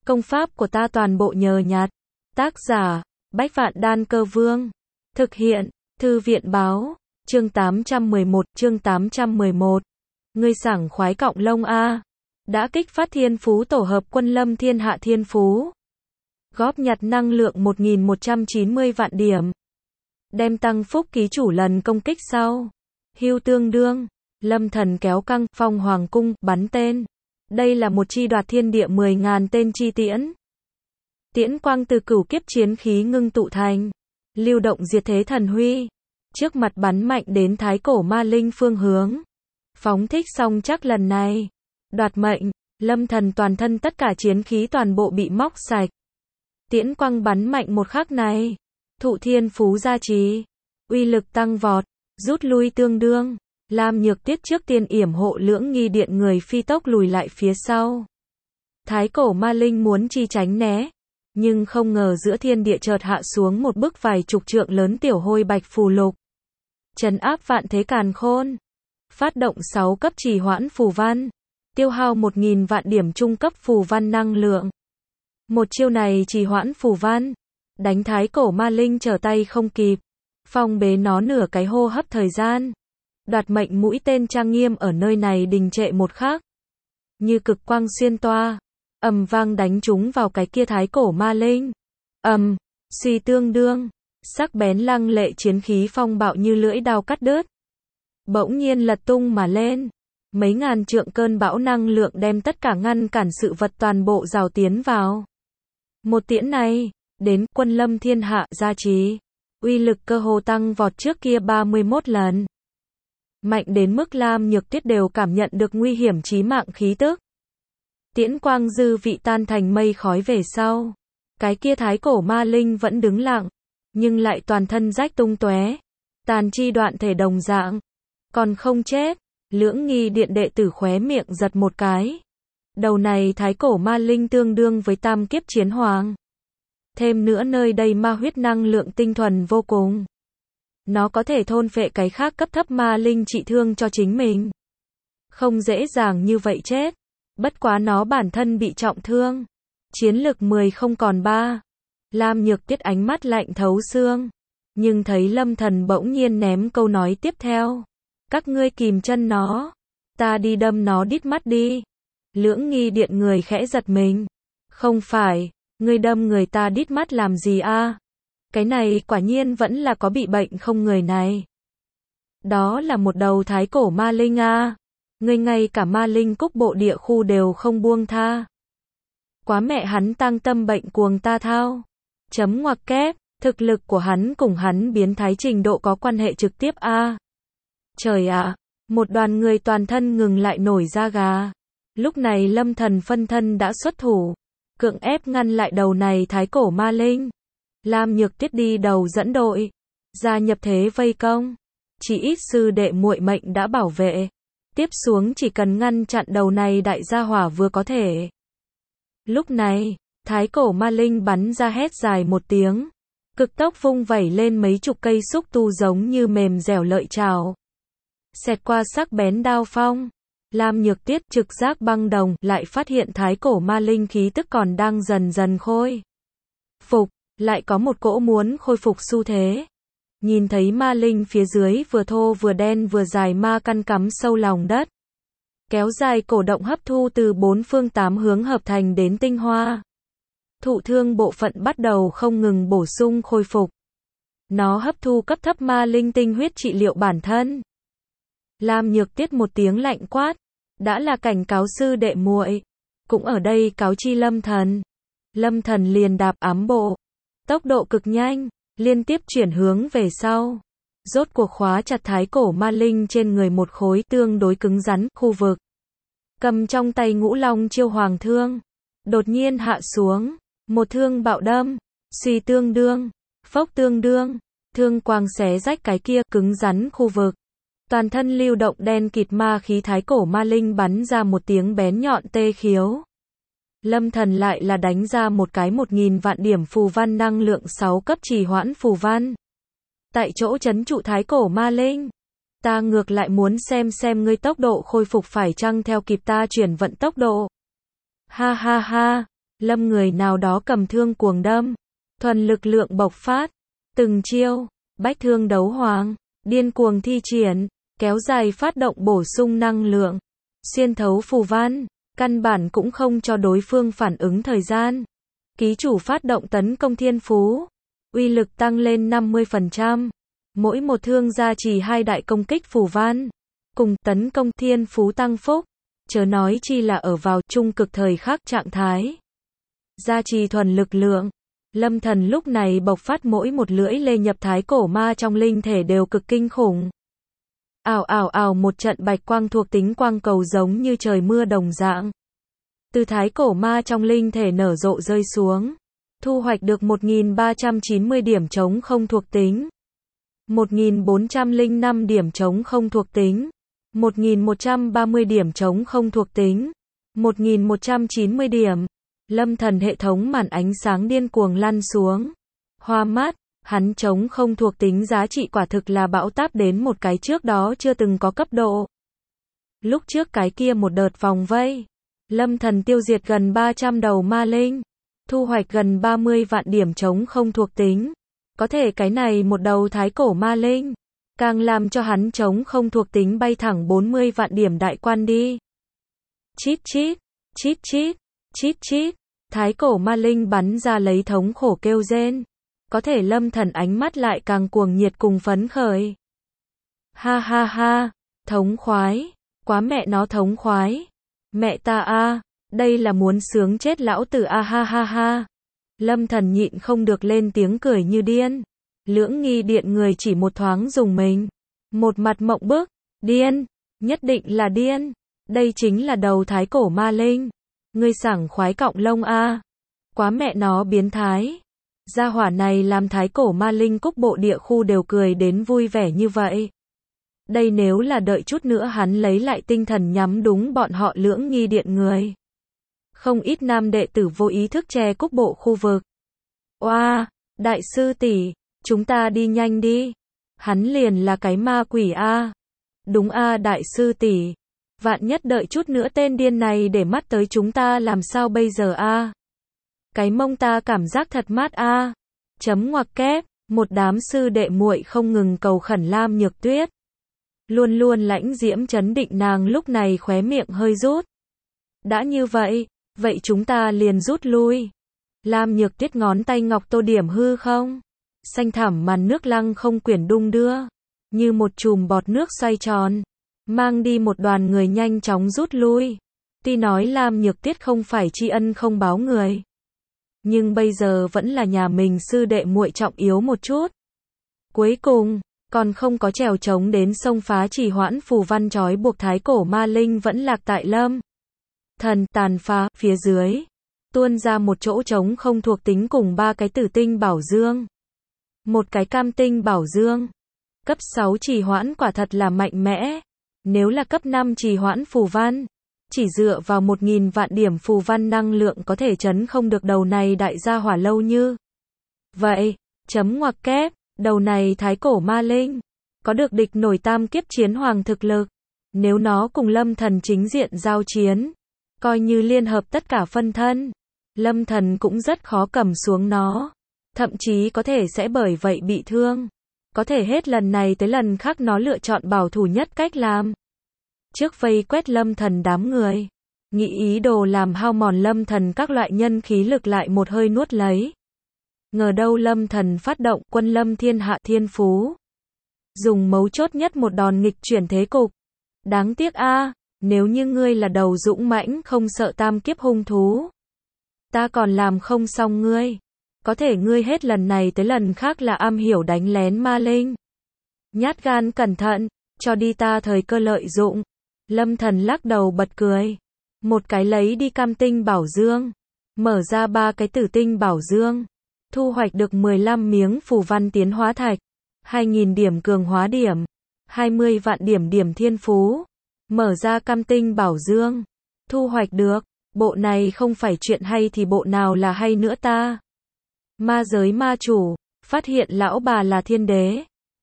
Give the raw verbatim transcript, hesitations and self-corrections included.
Công pháp của ta toàn bộ nhờ nhặt. Tác giả, Bách Vạn Đan Cơ Vương. Thực hiện, Thư viện Báo. Chương tám trăm mười một, chương tám trăm mười một. Ngươi sảng khoái cọng lông a. Đã kích phát thiên phú tổ hợp quân lâm thiên hạ thiên phú. Góp nhặt năng lượng một nghìn một trăm chín mươi vạn điểm. Đem tăng phúc ký chủ lần công kích sau. Hưu tương đương. Lâm thần kéo căng, phong hoàng cung, bắn tên. Đây là một chi đoạt thiên địa mười ngàn tên chi tiễn. Tiễn quang từ cửu kiếp chiến khí ngưng tụ thành. Lưu động diệt thế thần huy. Trước mặt bắn mạnh đến thái cổ ma linh phương hướng. Phóng thích xong chắc lần này. Đoạt mệnh, lâm thần toàn thân tất cả chiến khí toàn bộ bị móc sạch. Tiễn quang bắn mạnh một khắc này. Thụ thiên phú gia trì. Uy lực tăng vọt. Rút lui tương đương. Lam Nhược Tiết trước tiên yểm hộ Lưỡng Nghi Điện người phi tốc lùi lại phía sau. Thái cổ ma linh muốn chi tránh né. Nhưng không ngờ giữa thiên địa chợt hạ xuống một bức vài chục trượng lớn tiểu hôi bạch phù lục. Trấn áp vạn thế càn khôn. Phát động sáu cấp trì hoãn phù văn. Tiêu hao một nghìn vạn điểm trung cấp phù văn năng lượng. Một chiêu này trì hoãn phù văn. Đánh thái cổ ma linh trở tay không kịp. Phong bế nó nửa cái hô hấp thời gian. Đoạt mệnh mũi tên trang nghiêm ở nơi này đình trệ một khắc. Như cực quang xuyên toa. Ầm vang đánh trúng vào cái kia thái cổ ma linh. Ầm, suy tương đương. Sắc bén lăng lệ chiến khí phong bạo như lưỡi đao cắt đứt. Bỗng nhiên lật tung mà lên. Mấy ngàn trượng cơn bão năng lượng đem tất cả ngăn cản sự vật toàn bộ rào tiến vào. Một tiễn này, đến quân lâm thiên hạ gia trì. Uy lực cơ hồ tăng vọt trước kia ba mươi mốt lần. Mạnh đến mức Lam Nhược Tiết đều cảm nhận được nguy hiểm chí mạng khí tức. Tiễn quang dư vị tan thành mây khói về sau. Cái kia thái cổ ma linh vẫn đứng lặng. Nhưng lại toàn thân rách tung tóe. Tàn chi đoạn thể đồng dạng. Còn không chết. Lưỡng Nghi Điện đệ tử khóe miệng giật một cái. Đầu này thái cổ ma linh tương đương với tam kiếp chiến hoàng. Thêm nữa nơi đây ma huyết năng lượng tinh thuần vô cùng. Nó có thể thôn phệ cái khác cấp thấp ma linh trị thương cho chính mình. Không dễ dàng như vậy chết. Bất quá nó bản thân bị trọng thương. Chiến lực mười không còn ba. Lam Nhược Tiết ánh mắt lạnh thấu xương. Nhưng thấy lâm thần bỗng nhiên ném câu nói tiếp theo. Các ngươi kìm chân nó. Ta đi đâm nó đít mắt đi. Lưỡng Nghi Điện người khẽ giật mình. Không phải, ngươi đâm người ta đít mắt làm gì a? Cái này quả nhiên vẫn là có bị bệnh không người này. Đó là một đầu thái cổ ma linh a. Ngươi ngay cả ma linh cúc bộ địa khu đều không buông tha. Quá mẹ hắn tăng tâm bệnh cuồng ta thao. Chấm ngoặc kép, thực lực của hắn cùng hắn biến thái trình độ có quan hệ trực tiếp a. Trời ạ, một đoàn người toàn thân ngừng lại nổi da gà. Lúc này lâm thần phân thân đã xuất thủ. Cưỡng ép ngăn lại đầu này thái cổ ma linh. Lam Nhược Tiết đi đầu dẫn đội. Gia nhập thế vây công. Chỉ ít sư đệ muội mệnh đã bảo vệ. Tiếp xuống chỉ cần ngăn chặn đầu này đại gia hỏa vừa có thể. Lúc này, thái cổ ma linh bắn ra hét dài một tiếng. Cực tốc vung vẩy lên mấy chục cây xúc tu giống như mềm dẻo lợi trào. Xẹt qua sắc bén đao phong. Lam Nhược Tiết trực giác băng đồng lại phát hiện thái cổ ma linh khí tức còn đang dần dần khôi phục. Lại có một cỗ muốn khôi phục xu thế. Nhìn thấy ma linh phía dưới vừa thô vừa đen vừa dài ma căn cắm sâu lòng đất. Kéo dài cổ động hấp thu từ bốn phương tám hướng hợp thành đến tinh hoa. Thụ thương bộ phận bắt đầu không ngừng bổ sung khôi phục. Nó hấp thu cấp thấp ma linh tinh huyết trị liệu bản thân. Lam Nhược Tiết một tiếng lạnh quát. Đã là cảnh cáo sư đệ muội. Cũng ở đây cáo chi lâm thần. Lâm thần liền đạp ám bộ. Tốc độ cực nhanh, liên tiếp chuyển hướng về sau. Rốt cuộc khóa chặt thái cổ ma linh trên người một khối tương đối cứng rắn khu vực. Cầm trong tay Ngũ Long Chiêu Hoàng thương. Đột nhiên hạ xuống. Một thương bạo đâm. Suy tương đương. Phốc tương đương. Thương quang xé rách cái kia cứng rắn khu vực. Toàn thân lưu động đen kịt ma khí thái cổ ma linh bắn ra một tiếng bén nhọn tê khiếu. Lâm thần lại là đánh ra một cái một nghìn vạn điểm phù văn năng lượng sáu cấp trì hoãn phù văn. Tại chỗ trấn trụ thái cổ ma linh. Ta ngược lại muốn xem xem ngươi tốc độ khôi phục phải chăng theo kịp ta chuyển vận tốc độ. Ha ha ha, Lâm người nào đó cầm thương cuồng đâm. Thuần lực lượng bộc phát. Từng chiêu. Bách thương đấu hoàng. Điên cuồng thi triển. Kéo dài phát động bổ sung năng lượng. Xuyên thấu phù văn. Căn bản cũng không cho đối phương phản ứng thời gian. Ký chủ phát động tấn công thiên phú. Uy lực tăng lên năm mươi phần trăm. Mỗi một thương gia trì hai đại công kích phù văn. Cùng tấn công thiên phú tăng phúc. Chớ nói chi là ở vào trung cực thời khắc trạng thái. Gia trì thuần lực lượng. Lâm Thần lúc này bộc phát mỗi một lưỡi lê nhập thái cổ ma trong linh thể đều cực kinh khủng. Ào ào ào, một trận bạch quang thuộc tính quang cầu giống như trời mưa đồng dạng. Từ thái cổ ma trong linh thể nở rộ rơi xuống. Thu hoạch được một nghìn ba trăm chín mươi điểm trống không thuộc tính. một nghìn bốn trăm lẻ năm điểm trống không thuộc tính. một nghìn một trăm ba mươi điểm trống không thuộc tính. một nghìn một trăm chín mươi điểm. Lâm Thần hệ thống màn ánh sáng điên cuồng lăn xuống. Hoa mắt, hắn trống không thuộc tính giá trị quả thực là bão táp đến một cái trước đó chưa từng có cấp độ. Lúc trước cái kia một đợt vòng vây, Lâm Thần tiêu diệt gần ba trăm đầu ma linh, thu hoạch gần ba mươi vạn điểm trống không thuộc tính. Có thể cái này một đầu thái cổ ma linh, càng làm cho hắn trống không thuộc tính bay thẳng bốn mươi vạn điểm đại quan đi. Chít chít, chít chít, chít chít, thái cổ ma linh bắn ra lấy thống khổ kêu rên. Có thể Lâm Thần ánh mắt lại càng cuồng nhiệt cùng phấn khởi. Ha ha ha, thống khoái, quá mẹ nó thống khoái. Mẹ ta a, đây là muốn sướng chết lão tử a ha ha ha. Lâm Thần nhịn không được lên tiếng cười như điên. Lưỡng nghi điện người chỉ một thoáng dùng mình. Một mặt mộng bức, điên, nhất định là điên. Đây chính là đầu thái cổ ma linh. Ngươi sảng khoái cọng lông a. Quá mẹ nó biến thái. Gia hỏa này làm thái cổ ma linh cúc bộ địa khu đều cười đến vui vẻ như vậy. Đây nếu là đợi chút nữa hắn lấy lại tinh thần nhắm đúng bọn họ lưỡng nghi điện người. Không ít nam đệ tử vô ý thức che cúc bộ khu vực. Oa, wow, đại sư tỷ, chúng ta đi nhanh đi. Hắn liền là cái ma quỷ a. Đúng a đại sư tỷ. Vạn nhất đợi chút nữa tên điên này để mắt tới chúng ta làm sao bây giờ a? Cái mông ta cảm giác thật mát a. Chấm ngoặc kép, một đám sư đệ muội không ngừng cầu khẩn Lam Nhược Tuyết. Luôn luôn lãnh diễm trấn định nàng lúc này khóe miệng hơi rút. Đã như vậy, vậy chúng ta liền rút lui. Lam Nhược Tuyết ngón tay ngọc tô điểm hư không. Xanh thẳm màn nước lăng không quyển đung đưa. Như một chùm bọt nước xoay tròn. Mang đi một đoàn người nhanh chóng rút lui. Tuy nói Lam Nhược Tuyết không phải tri ân không báo người. Nhưng bây giờ vẫn là nhà mình sư đệ muội trọng yếu một chút. Cuối cùng, còn không có trèo trống đến sông phá chỉ hoãn phù văn trói buộc thái cổ ma linh vẫn lạc tại Lâm Thần tàn phá, phía dưới. Tuôn ra một chỗ trống không thuộc tính cùng ba cái tử tinh bảo dương. Một cái cam tinh bảo dương. Cấp sáu chỉ hoãn quả thật là mạnh mẽ. Nếu là cấp năm trì hoãn phù văn, chỉ dựa vào một nghìn vạn điểm phù văn năng lượng có thể chấn không được đầu này đại gia hỏa lâu như. Vậy, chấm ngoặc kép, đầu này thái cổ ma linh, có được địch nổi tam kiếp chiến hoàng thực lực. Nếu nó cùng Lâm Thần chính diện giao chiến, coi như liên hợp tất cả phân thân, Lâm Thần cũng rất khó cầm xuống nó. Thậm chí có thể sẽ bởi vậy bị thương. Có thể hết lần này tới lần khác nó lựa chọn bảo thủ nhất cách làm. Trước vây quét Lâm Thần đám người, nghĩ ý đồ làm hao mòn Lâm Thần các loại nhân khí lực lại một hơi nuốt lấy. Ngờ đâu Lâm Thần phát động quân lâm thiên hạ thiên phú. Dùng mấu chốt nhất một đòn nghịch chuyển thế cục. Đáng tiếc a, nếu như ngươi là đầu dũng mãnh không sợ tam kiếp hung thú, ta còn làm không xong ngươi. Có thể ngươi hết lần này tới lần khác là am hiểu đánh lén ma linh. Nhát gan cẩn thận, cho đi ta thời cơ lợi dụng. Lâm Thần lắc đầu bật cười. Một cái lấy đi cam tinh bảo dương. Mở ra ba cái tử tinh bảo dương. Thu hoạch được mười lăm miếng phù văn tiến hóa thạch. hai nghìn điểm cường hóa điểm. hai mươi vạn điểm điểm thiên phú. Mở ra cam tinh bảo dương. Thu hoạch được. Bộ này không phải chuyện hay thì bộ nào là hay nữa ta. Ma giới ma chủ. Phát hiện lão bà là thiên đế.